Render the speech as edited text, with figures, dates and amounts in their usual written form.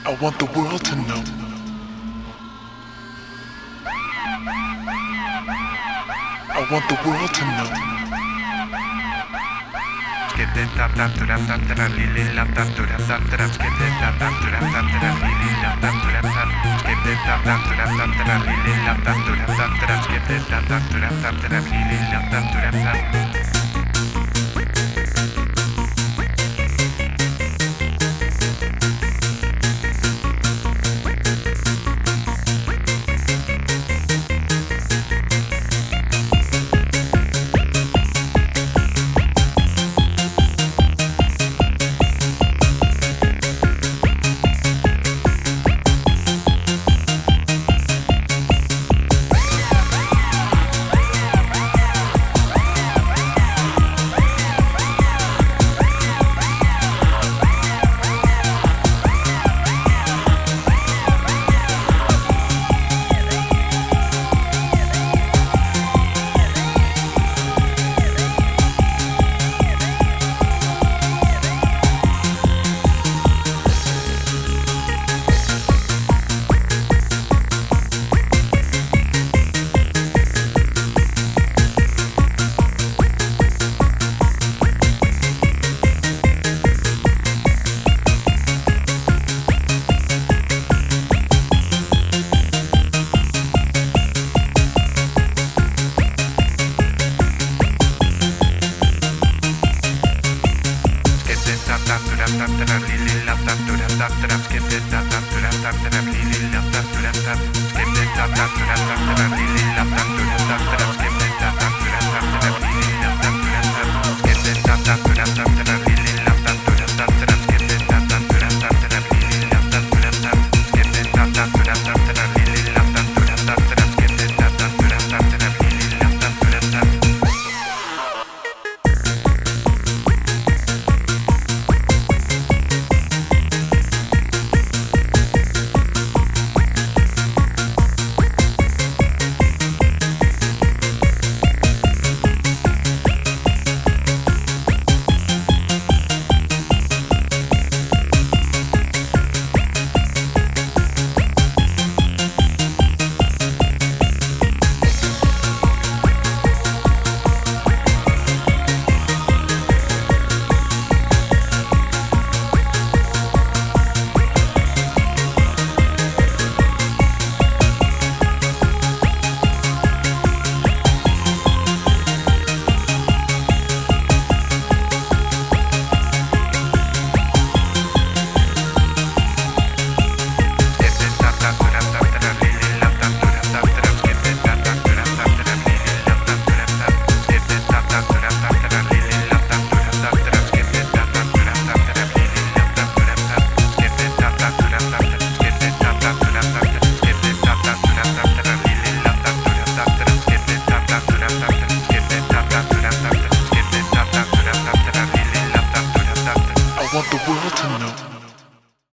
I want the world to know. I want the world to know. Skip it tap tap to rap tap tap lili lam tap to rap tap tap skip it tap tap to rap tap tap lili lam tap to rap tap skip it tap tap to rap tap tap lili lam tap to rap tap tap skip it tap tap to rap tap tap lili lam tap to rap tap. Tap tap